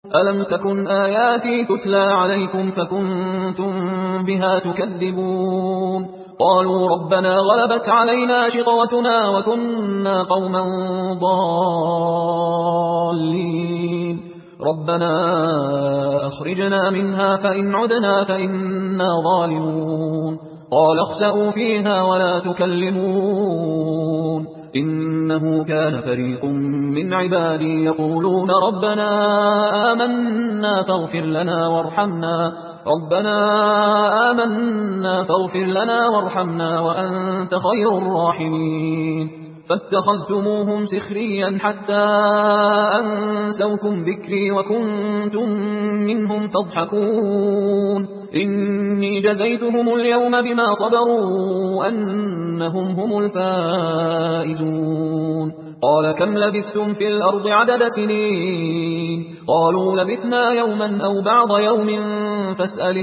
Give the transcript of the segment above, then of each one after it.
ألم تكن آياتي تتلى عليكم فكنتم بها تكذبون قالوا ربنا غلبت علينا شقوتنا وكنا قوما ضالين ربنا أخرجنا منها فإن عدنا فإنا ظالمون قال اخسئوا فيها ولا تكلمون إنه كان فريق من عبادي يقولون ربنا آمنا فاغفر لنا وارحمنا وأنت خير الراحمين فاتخذتموهم سخريا حتى أنسوكم ذكري وكنتم منهم تضحكون إني جزيتهم اليوم بما صبروا أنهم هم الفائزون قال كم لبثتم في الأرض عدد سنين قالوا لبثنا يوما أو بعض يوم فاسأل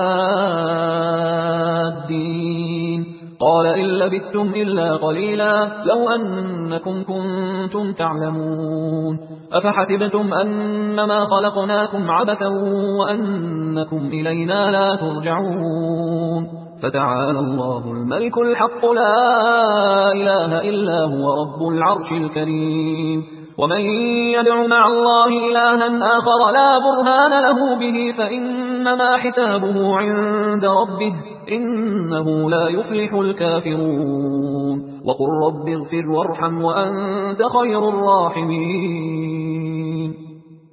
العادين قال إن لبثتم إلا قليلا لو أنكم كنتم تعلمون أفحسبتم أنما خلقناكم عبثا وأنكم إلينا لا ترجعون فتعالى الله الملك الحق لا إله إلا هو رب العرش الكريم ومن يدع مع الله إلها آخر لا برهان له به فإنما حسابه عند ربه إنه لا يفلح الكافرون وقل رب اغفر وارحم وأنت خير الراحمين